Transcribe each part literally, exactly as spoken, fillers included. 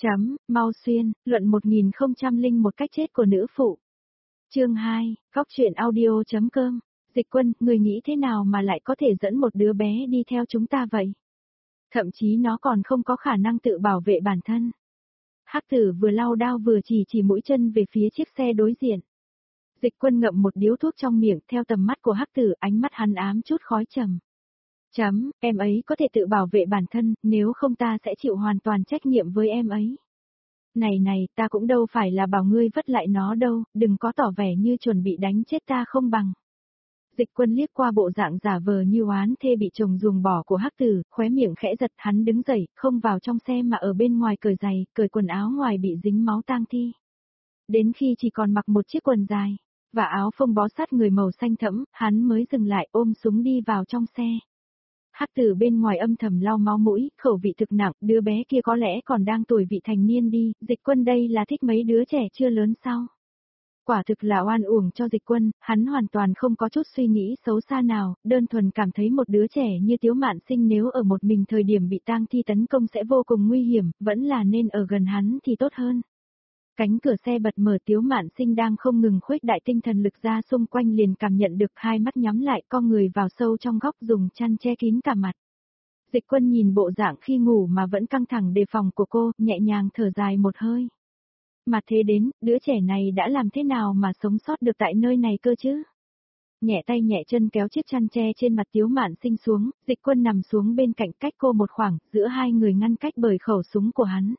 Chấm, mau xuyên, luận một nghìn không trăm lẻ một cách chết của nữ phụ. Chương hai, góc truyện audio.com. Dịch Quân, người nghĩ thế nào mà lại có thể dẫn một đứa bé đi theo chúng ta vậy? Thậm chí nó còn không có khả năng tự bảo vệ bản thân. Hắc Tử vừa lau đao vừa chỉ chỉ mũi chân về phía chiếc xe đối diện. Dịch Quân ngậm một điếu thuốc trong miệng, theo tầm mắt của Hắc Tử, ánh mắt hắn ám chút khói trầm. Chấm, em ấy có thể tự bảo vệ bản thân, nếu không ta sẽ chịu hoàn toàn trách nhiệm với em ấy. Này này, ta cũng đâu phải là bảo ngươi vất lại nó đâu, đừng có tỏ vẻ như chuẩn bị đánh chết ta không bằng. Dịch Quân liếc qua bộ dạng giả vờ như oán thê bị chồng ruồng bỏ của Hắc Tử, khóe miệng khẽ giật, hắn đứng dậy, không vào trong xe mà ở bên ngoài cởi giày, cởi quần áo ngoài bị dính máu tang thi. Đến khi chỉ còn mặc một chiếc quần dài, và áo phông bó sát người màu xanh thẫm, hắn mới dừng lại ôm súng đi vào trong xe. Hắc Tử bên ngoài âm thầm lau máu mũi, khẩu vị thực nặng, đứa bé kia có lẽ còn đang tuổi vị thành niên đi, Dịch Quân đây là thích mấy đứa trẻ chưa lớn sao? Quả thực là oan uổng cho Dịch Quân, hắn hoàn toàn không có chút suy nghĩ xấu xa nào, đơn thuần cảm thấy một đứa trẻ như Tiếu Mạn Sinh nếu ở một mình thời điểm bị tang thi tấn công sẽ vô cùng nguy hiểm, vẫn là nên ở gần hắn thì tốt hơn. Cánh cửa xe bật mở, Tiếu Mạn Sinh đang không ngừng khuếch đại tinh thần lực ra xung quanh liền cảm nhận được hai mắt nhắm lại, co người vào sâu trong góc dùng chăn che kín cả mặt. Dịch Quân nhìn bộ dạng khi ngủ mà vẫn căng thẳng đề phòng của cô, nhẹ nhàng thở dài một hơi. Mà thế đến, đứa trẻ này đã làm thế nào mà sống sót được tại nơi này cơ chứ? Nhẹ tay nhẹ chân kéo chiếc chăn che trên mặt Tiếu Mạn Sinh xuống, Dịch Quân nằm xuống bên cạnh cách cô một khoảng, giữa hai người ngăn cách bởi khẩu súng của hắn.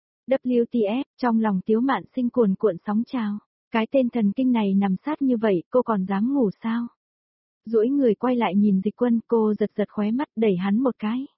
vê kép tê ép, trong lòng Tiếu Mạn Sinh cuồn cuộn sóng trào. Cái tên thần kinh này nằm sát như vậy, cô còn dám ngủ sao? Duỗi người quay lại nhìn Dịch Quân, cô giật giật khóe mắt đẩy hắn một cái.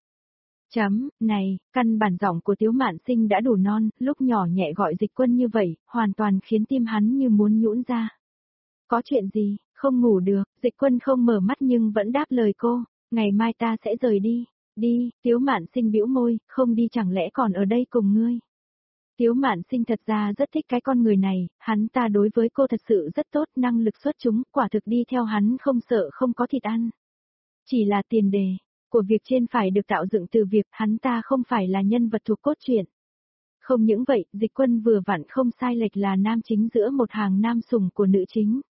Chấm, này, căn bản giọng của Tiếu Mạn Sinh đã đủ non, lúc nhỏ nhẹ gọi Dịch Quân như vậy, hoàn toàn khiến tim hắn như muốn nhũn ra. Có chuyện gì, không ngủ được, Dịch Quân không mở mắt nhưng vẫn đáp lời cô, ngày mai ta sẽ rời đi, đi, Tiếu Mạn Sinh bĩu môi, không đi chẳng lẽ còn ở đây cùng ngươi. Tiếu Mạn Sinh thật ra rất thích cái con người này, hắn ta đối với cô thật sự rất tốt, năng lực xuất chúng, quả thực đi theo hắn không sợ không có thịt ăn. Chỉ là tiền đề của việc trên phải được tạo dựng từ việc hắn ta không phải là nhân vật thuộc cốt truyện. Không những vậy, Dịch Quân vừa vặn không sai lệch là nam chính giữa một hàng nam sủng của nữ chính.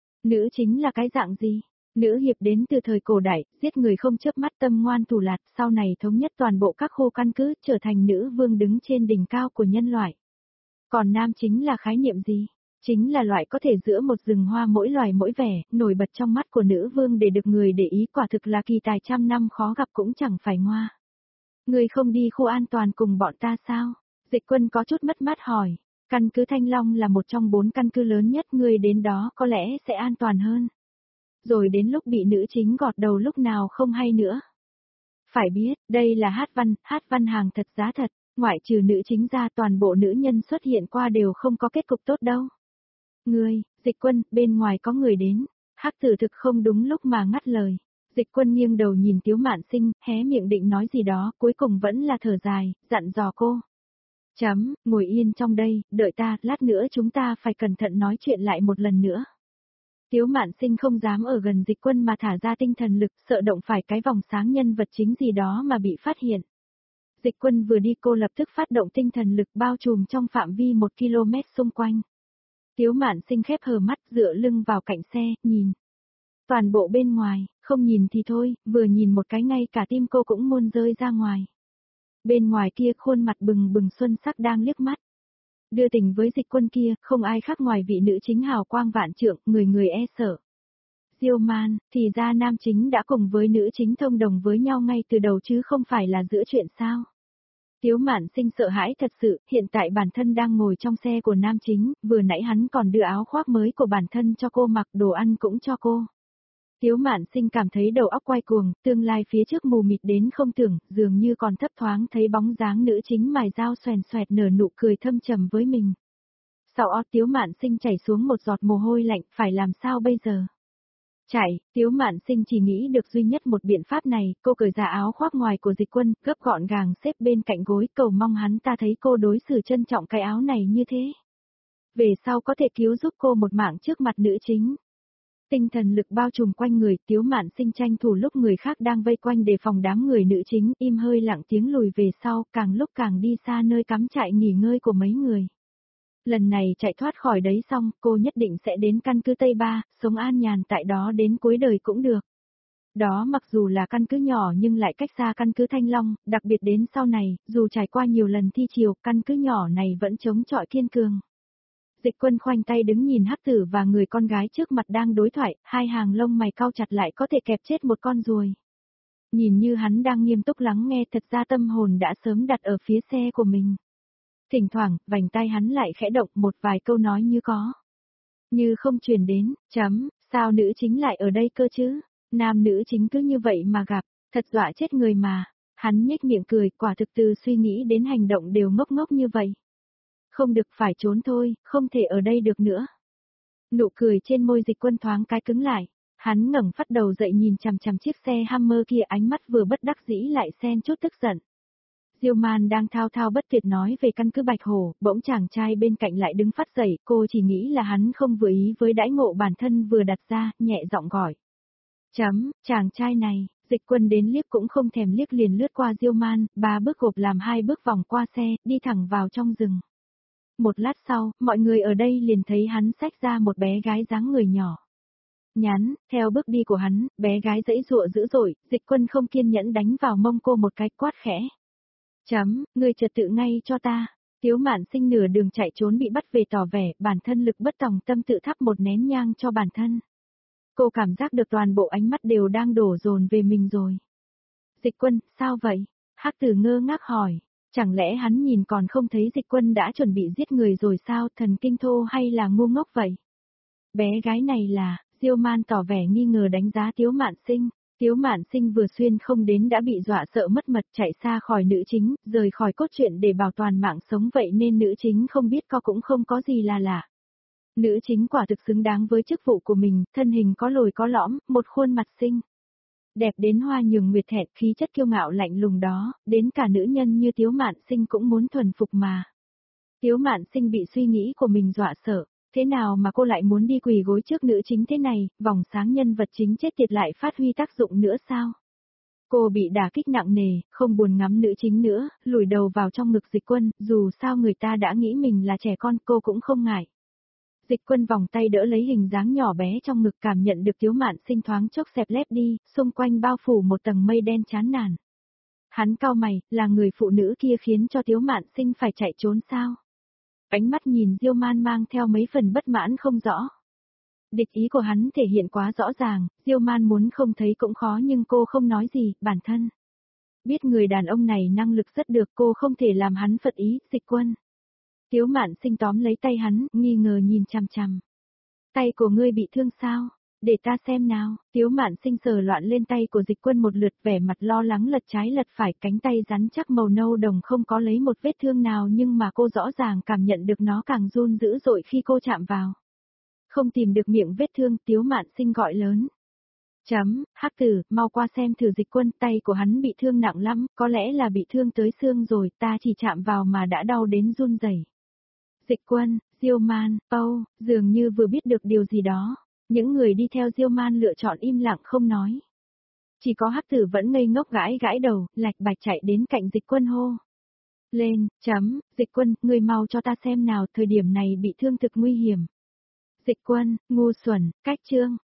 Nữ chính là cái dạng gì? Nữ hiệp đến từ thời cổ đại, giết người không chớp mắt, tâm ngoan thủ lạt, sau này thống nhất toàn bộ các khu căn cứ, trở thành nữ vương đứng trên đỉnh cao của nhân loại. Còn nam chính là khái niệm gì? Chính là loại có thể giữa một rừng hoa mỗi loài mỗi vẻ, nổi bật trong mắt của nữ vương để được người để ý, quả thực là kỳ tài trăm năm khó gặp cũng chẳng phải ngoa. Người không đi khu an toàn cùng bọn ta sao? Dịch Quân có chút mất mát hỏi. Căn cứ Thanh Long là một trong bốn căn cứ lớn nhất, người đến đó có lẽ sẽ an toàn hơn. Rồi đến lúc bị nữ chính gọt đầu lúc nào không hay nữa. Phải biết, đây là hát văn, hát văn hàng thật giá thật, ngoại trừ nữ chính ra toàn bộ nữ nhân xuất hiện qua đều không có kết cục tốt đâu. Ngươi, Dịch Quân, bên ngoài có người đến. Hắc Tử thực không đúng lúc mà ngắt lời. Dịch Quân nghiêng đầu nhìn Tiếu Mạn Sinh, hé miệng định nói gì đó, cuối cùng vẫn là thở dài, dặn dò cô. Chấm, ngồi yên trong đây, đợi ta, lát nữa chúng ta phải cẩn thận nói chuyện lại một lần nữa. Tiếu Mạn Sinh không dám ở gần Dịch Quân mà thả ra tinh thần lực, sợ động phải cái vòng sáng nhân vật chính gì đó mà bị phát hiện. Dịch Quân vừa đi cô lập tức phát động tinh thần lực bao trùm trong phạm vi một ki lô mét xung quanh. Tiếu Mạn Sinh khép hờ mắt dựa lưng vào cạnh xe, nhìn. Toàn bộ bên ngoài, không nhìn thì thôi, vừa nhìn một cái ngay cả tim cô cũng muốn rơi ra ngoài. Bên ngoài kia khuôn mặt bừng bừng xuân sắc đang liếc mắt. Đưa tình với Dịch Quân kia, không ai khác ngoài vị nữ chính hào quang vạn trượng, người người e sợ. Diêu Man, thì ra nam chính đã cùng với nữ chính thông đồng với nhau ngay từ đầu chứ không phải là giữa chuyện sao. Tiếu Mạn Sinh sợ hãi thật sự, hiện tại bản thân đang ngồi trong xe của nam chính, vừa nãy hắn còn đưa áo khoác mới của bản thân cho cô mặc, đồ ăn cũng cho cô. Tiếu Mạn Sinh cảm thấy đầu óc quay cuồng, tương lai phía trước mù mịt đến không tưởng, dường như còn thấp thoáng thấy bóng dáng nữ chính mài dao xoèn xoẹt nở nụ cười thâm trầm với mình. Sau ót Tiếu Mạn Sinh chảy xuống một giọt mồ hôi lạnh, phải làm sao bây giờ? Chạy, Tiếu Mạn Sinh chỉ nghĩ được duy nhất một biện pháp này, cô cởi ra áo khoác ngoài của Dịch Quân, gấp gọn gàng xếp bên cạnh gối, cầu mong hắn ta thấy cô đối xử trân trọng cái áo này như thế. Về sau có thể cứu giúp cô một mạng trước mặt nữ chính. Tinh thần lực bao trùm quanh người, Tiếu Mạn Sinh tranh thủ lúc người khác đang vây quanh đề phòng đám người nữ chính, im hơi lặng tiếng lùi về sau, càng lúc càng đi xa nơi cắm trại nghỉ ngơi của mấy người. Lần này chạy thoát khỏi đấy xong, cô nhất định sẽ đến căn cứ Tây Ba, sống an nhàn tại đó đến cuối đời cũng được. Đó mặc dù là căn cứ nhỏ nhưng lại cách xa căn cứ Thanh Long, đặc biệt đến sau này, dù trải qua nhiều lần thi triều, căn cứ nhỏ này vẫn chống chọi kiên cường. Dịch Quân khoanh tay đứng nhìn Hắc Tử và người con gái trước mặt đang đối thoại, hai hàng lông mày cau chặt lại có thể kẹp chết một con ruồi. Nhìn như hắn đang nghiêm túc lắng nghe, thật ra tâm hồn đã sớm đặt ở phía xe của mình. Thỉnh thoảng, vành tay hắn lại khẽ động, một vài câu nói như có. Như không truyền đến, chấm, sao nữ chính lại ở đây cơ chứ? Nam nữ chính cứ như vậy mà gặp, thật dọa chết người mà. Hắn nhếch miệng cười, quả thực từ suy nghĩ đến hành động đều ngốc ngốc như vậy. Không được, phải trốn thôi, không thể ở đây được nữa. Nụ cười trên môi Dịch Quân thoáng cái cứng lại. Hắn ngẩng phát đầu dậy nhìn chằm chằm chiếc xe Hammer kia, ánh mắt vừa bất đắc dĩ lại xen chút tức giận. Diêu Man đang thao thao bất tuyệt nói về căn cứ Bạch Hổ, bỗng chàng trai bên cạnh lại đứng phát dậy, cô chỉ nghĩ là hắn không vừa ý với đãi ngộ bản thân vừa đặt ra, nhẹ giọng gọi. Chấm, chàng trai này, Dịch Quân đến liếc cũng không thèm liếc liền lướt qua Diêu Man, ba bước gộp làm hai bước vòng qua xe, đi thẳng vào trong rừng. Một lát sau, mọi người ở đây liền thấy hắn xách ra một bé gái dáng người nhỏ. Nhắn, theo bước đi của hắn, bé gái giãy giụa dữ dội, Dịch Quân không kiên nhẫn đánh vào mông cô một cái, quát khẽ. Chấm, ngươi trật tự ngay cho ta. Tiếu Mạn Sinh nửa đường chạy trốn bị bắt về tỏ vẻ bản thân lực bất tòng tâm, tự thắp một nén nhang cho bản thân. Cô cảm giác được toàn bộ ánh mắt đều đang đổ dồn về mình rồi. Dịch Quân, sao vậy? Hắc Tử ngơ ngác hỏi, chẳng lẽ hắn nhìn còn không thấy Dịch Quân đã chuẩn bị giết người rồi sao, thần kinh thô hay là ngu ngốc vậy? Bé gái này là, Diêu Man tỏ vẻ nghi ngờ đánh giá Tiếu Mạn Sinh. Tiếu Mạn Sinh vừa xuyên không đến đã bị dọa sợ mất mật, chạy xa khỏi nữ chính, rời khỏi cốt truyện để bảo toàn mạng sống, vậy nên nữ chính không biết co cũng không có gì là lạ. Nữ chính quả thực xứng đáng với chức vụ của mình, thân hình có lồi có lõm, một khuôn mặt xinh đẹp đến hoa nhường nguyệt thẹn, khí chất kiêu ngạo lạnh lùng đó, đến cả nữ nhân như Tiếu Mạn Sinh cũng muốn thuần phục mà. Tiếu Mạn Sinh bị suy nghĩ của mình dọa sợ. Thế nào mà cô lại muốn đi quỳ gối trước nữ chính thế này, vòng sáng nhân vật chính chết tiệt lại phát huy tác dụng nữa sao? Cô bị đả kích nặng nề, không buồn ngắm nữ chính nữa, lùi đầu vào trong ngực Dịch Quân, dù sao người ta đã nghĩ mình là trẻ con, cô cũng không ngại. Dịch Quân vòng tay đỡ lấy hình dáng nhỏ bé trong ngực, cảm nhận được Tiếu Mạn Sinh thoáng chốc xẹp lép đi, xung quanh bao phủ một tầng mây đen chán nản. Hắn cau mày, là người phụ nữ kia khiến cho Tiếu Mạn Sinh phải chạy trốn sao? Ánh mắt nhìn Diêu Man mang theo mấy phần bất mãn không rõ. Địch ý của hắn thể hiện quá rõ ràng, Diêu Man muốn không thấy cũng khó nhưng cô không nói gì, bản thân biết người đàn ông này năng lực rất được, cô không thể làm hắn phật ý. Dịch Quân. Tiếu Mạn Sinh tóm lấy tay hắn, nghi ngờ nhìn chằm chằm. Tay của ngươi bị thương sao? Để ta xem nào. Tiếu Mạn Sinh sờ loạn lên tay của Dịch Quân một lượt, vẻ mặt lo lắng lật trái lật phải, cánh tay rắn chắc màu nâu đồng không có lấy một vết thương nào nhưng mà cô rõ ràng cảm nhận được nó càng run dữ dội khi cô chạm vào. Không tìm được miệng vết thương, Tiếu Mạn Sinh gọi lớn. Chấm, Hắc Tử, mau qua xem thử Dịch Quân, tay của hắn bị thương nặng lắm, có lẽ là bị thương tới xương rồi, ta chỉ chạm vào mà đã đau đến run rẩy. Dịch Quân, Diêu Man, Âu, dường như vừa biết được điều gì đó. Những người đi theo Diêu Man lựa chọn im lặng không nói. Chỉ có Hắc Tử vẫn ngây ngốc gãi gãi đầu, lạch bạch chạy đến cạnh Dịch Quân hô. Lên, chấm, Dịch Quân, người mau cho ta xem nào, thời điểm này bị thương thực nguy hiểm. Dịch Quân, ngu xuẩn, cách chương.